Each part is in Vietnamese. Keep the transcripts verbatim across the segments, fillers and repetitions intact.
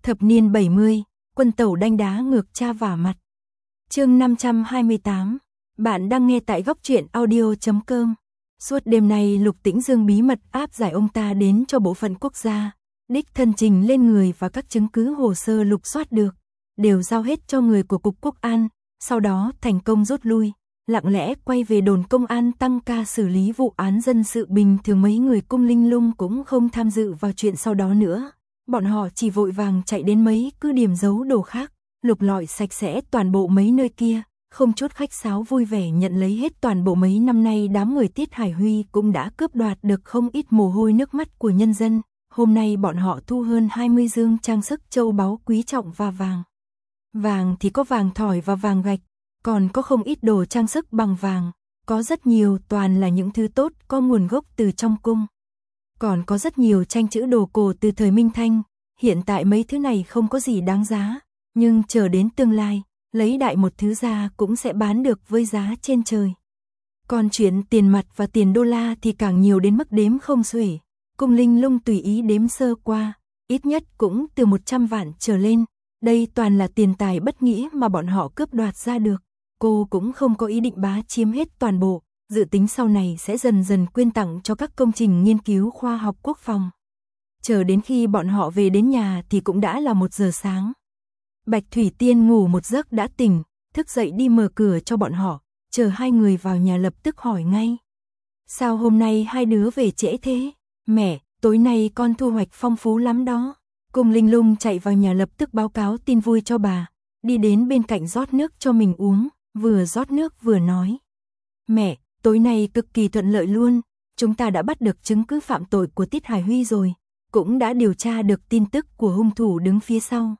Thập niên bảy mươi, quân tẩu đanh đá ngược cha vả mặt. Chương năm trăm hai mươi tám. Bạn đang nghe tại góc truyện audio chấm com. Suốt đêm nay Lục Tĩnh Dương bí mật áp giải ông ta đến cho bộ phận quốc gia, đích thân trình lên người và các chứng cứ hồ sơ lục soát được, đều giao hết cho người của Cục Quốc an, sau đó thành công rút lui, lặng lẽ quay về đồn công an tăng ca xử lý vụ án dân sự bình thường. Mấy người Cung Linh Lung cũng không tham dự vào chuyện sau đó nữa, bọn họ chỉ vội vàng chạy đến mấy cứ điểm giấu đồ khác, lục lọi sạch sẽ toàn bộ mấy nơi kia, không chút khách sáo vui vẻ nhận lấy hết toàn bộ. Mấy năm nay đám người Tiết Hải Huy cũng đã cướp đoạt được không ít mồ hôi nước mắt của nhân dân, hôm nay bọn họ thu hơn hai mươi dương trang sức châu báu quý trọng và vàng. Vàng thì có vàng thỏi và vàng gạch, còn có không ít đồ trang sức bằng vàng, có rất nhiều toàn là những thứ tốt có nguồn gốc từ trong cung. Còn có rất nhiều tranh chữ đồ cổ từ thời Minh Thanh, hiện tại mấy thứ này không có gì đáng giá, nhưng chờ đến tương lai, lấy đại một thứ ra cũng sẽ bán được với giá trên trời. Còn chuyện tiền mặt và tiền đô la thì càng nhiều đến mức đếm không xuể. Cung Linh Lung tùy ý đếm sơ qua, ít nhất cũng từ một trăm vạn trở lên, đây toàn là tiền tài bất nghĩa mà bọn họ cướp đoạt ra được. Cô cũng không có ý định bá chiếm hết toàn bộ, dự tính sau này sẽ dần dần quyên tặng cho các công trình nghiên cứu khoa học quốc phòng. Chờ đến khi bọn họ về đến nhà thì cũng đã là một giờ sáng. Bạch Thủy Tiên ngủ một giấc đã tỉnh, thức dậy đi mở cửa cho bọn họ, chờ hai người vào nhà lập tức hỏi ngay. Sao hôm nay hai đứa về trễ thế? Mẹ, tối nay con thu hoạch phong phú lắm đó. Cung Linh Lung chạy vào nhà lập tức báo cáo tin vui cho bà, đi đến bên cạnh rót nước cho mình uống, vừa rót nước vừa nói. Mẹ, tối nay cực kỳ thuận lợi luôn, chúng ta đã bắt được chứng cứ phạm tội của Tiết Hải Huy rồi, cũng đã điều tra được tin tức của hung thủ đứng phía sau.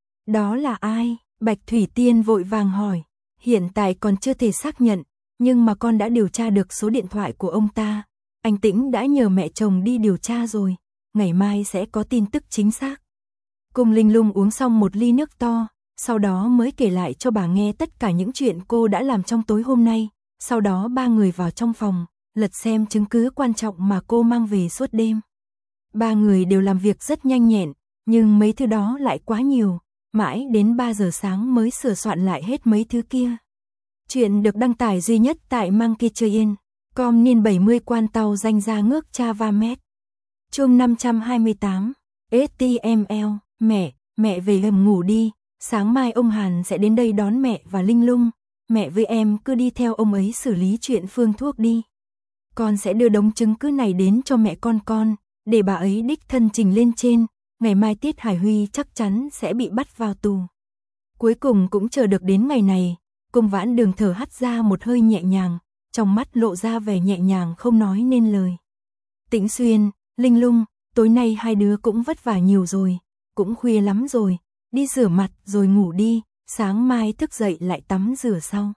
Đó là ai? Bạch Thủy Tiên vội vàng hỏi, hiện tại còn chưa thể xác nhận, nhưng mà con đã điều tra được số điện thoại của ông ta, anh Tĩnh đã nhờ mẹ chồng đi điều tra rồi, ngày mai sẽ có tin tức chính xác. Cung Linh Lung uống xong một ly nước to, sau đó mới kể lại cho bà nghe tất cả những chuyện cô đã làm trong tối hôm nay, sau đó ba người vào trong phòng, lật xem chứng cứ quan trọng mà cô mang về suốt đêm. Ba người đều làm việc rất nhanh nhẹn, nhưng mấy thứ đó lại quá nhiều, mãi đến ba giờ sáng mới sửa soạn lại hết mấy thứ kia. Chuyện được đăng tải duy nhất tại Monkey Train, com niên bảy mươi quan tàu danh ra ngước cha va mét. Chương năm trăm hai mươi tám, ét tê em lờ, mẹ, mẹ về hầm ngủ đi, sáng mai ông Hàn sẽ đến đây đón mẹ và Linh Lung, mẹ với em cứ đi theo ông ấy xử lý chuyện phương thuốc đi. Con sẽ đưa đống chứng cứ này đến cho mẹ con con, để bà ấy đích thân trình lên trên, ngày mai Tiết Hải Huy chắc chắn sẽ bị bắt vào tù. Cuối cùng cũng chờ được đến ngày này, Cung Vãn Đường thở hắt ra một hơi nhẹ nhàng, trong mắt lộ ra vẻ nhẹ nhàng không nói nên lời. Tĩnh Xuyên, Linh Lung, tối nay hai đứa cũng vất vả nhiều rồi, cũng khuya lắm rồi, đi rửa mặt rồi ngủ đi, sáng mai thức dậy lại tắm rửa sau.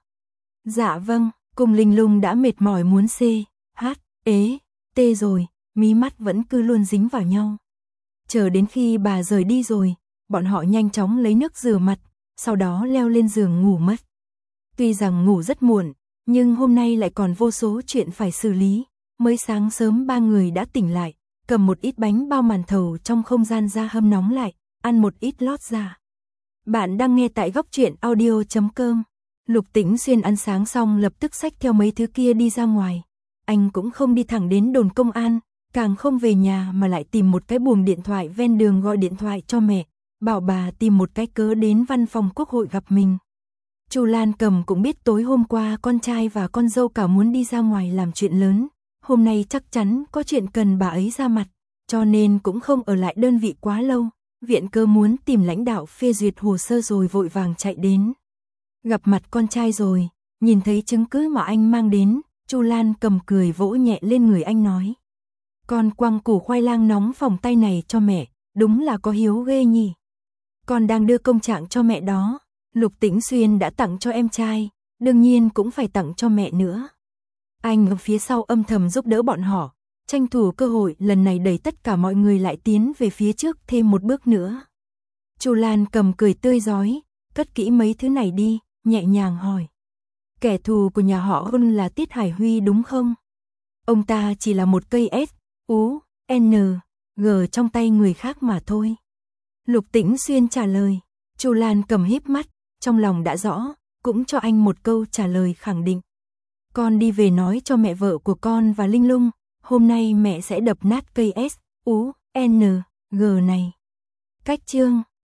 Dạ vâng, Cung Linh Lung đã mệt mỏi muốn xê, hát, ế, tê rồi, mí mắt vẫn cứ luôn dính vào nhau. Chờ đến khi bà rời đi rồi, bọn họ nhanh chóng lấy nước rửa mặt, sau đó leo lên giường ngủ mất. Tuy rằng ngủ rất muộn, nhưng hôm nay lại còn vô số chuyện phải xử lý, mới sáng sớm ba người đã tỉnh lại, cầm một ít bánh bao màn thầu trong không gian ra hâm nóng lại, ăn một ít lót ra. Bạn đang nghe tại góc truyện audio chấm com. Lục Tĩnh Xuyên ăn sáng xong lập tức xách theo mấy thứ kia đi ra ngoài. Anh cũng không đi thẳng đến đồn công an, càng không về nhà mà lại tìm một cái buồng điện thoại ven đường gọi điện thoại cho mẹ, bảo bà tìm một cái cớ đến văn phòng quốc hội gặp mình. Chu Lan Cầm cũng biết tối hôm qua con trai và con dâu cả muốn đi ra ngoài làm chuyện lớn, hôm nay chắc chắn có chuyện cần bà ấy ra mặt, cho nên cũng không ở lại đơn vị quá lâu, viện cơ muốn tìm lãnh đạo phê duyệt hồ sơ rồi vội vàng chạy đến. Gặp mặt con trai rồi, nhìn thấy chứng cứ mà anh mang đến, Chu Lan Cầm cười vỗ nhẹ lên người anh nói. Con quăng củ khoai lang nóng phòng tay này cho mẹ, đúng là có hiếu ghê nhỉ. Con đang đưa công trạng cho mẹ đó, Lục Tĩnh Xuyên đã tặng cho em trai, đương nhiên cũng phải tặng cho mẹ nữa. Anh ở phía sau âm thầm giúp đỡ bọn họ, tranh thủ cơ hội lần này đẩy tất cả mọi người lại tiến về phía trước thêm một bước nữa. Chu Lan Cầm cười tươi rói, cất kỹ mấy thứ này đi, nhẹ nhàng hỏi. Kẻ thù của nhà họ Hôn là Tiết Hải Huy đúng không? Ông ta chỉ là một cây S, U, N, G trong tay người khác mà thôi. Lục Tĩnh Xuyên trả lời. Chu Lan cầm híp mắt, trong lòng đã rõ, cũng cho anh một câu trả lời khẳng định. Con đi về nói cho mẹ vợ của con và Linh Lung, hôm nay mẹ sẽ đập nát cây S, U, N, G này. Cách chương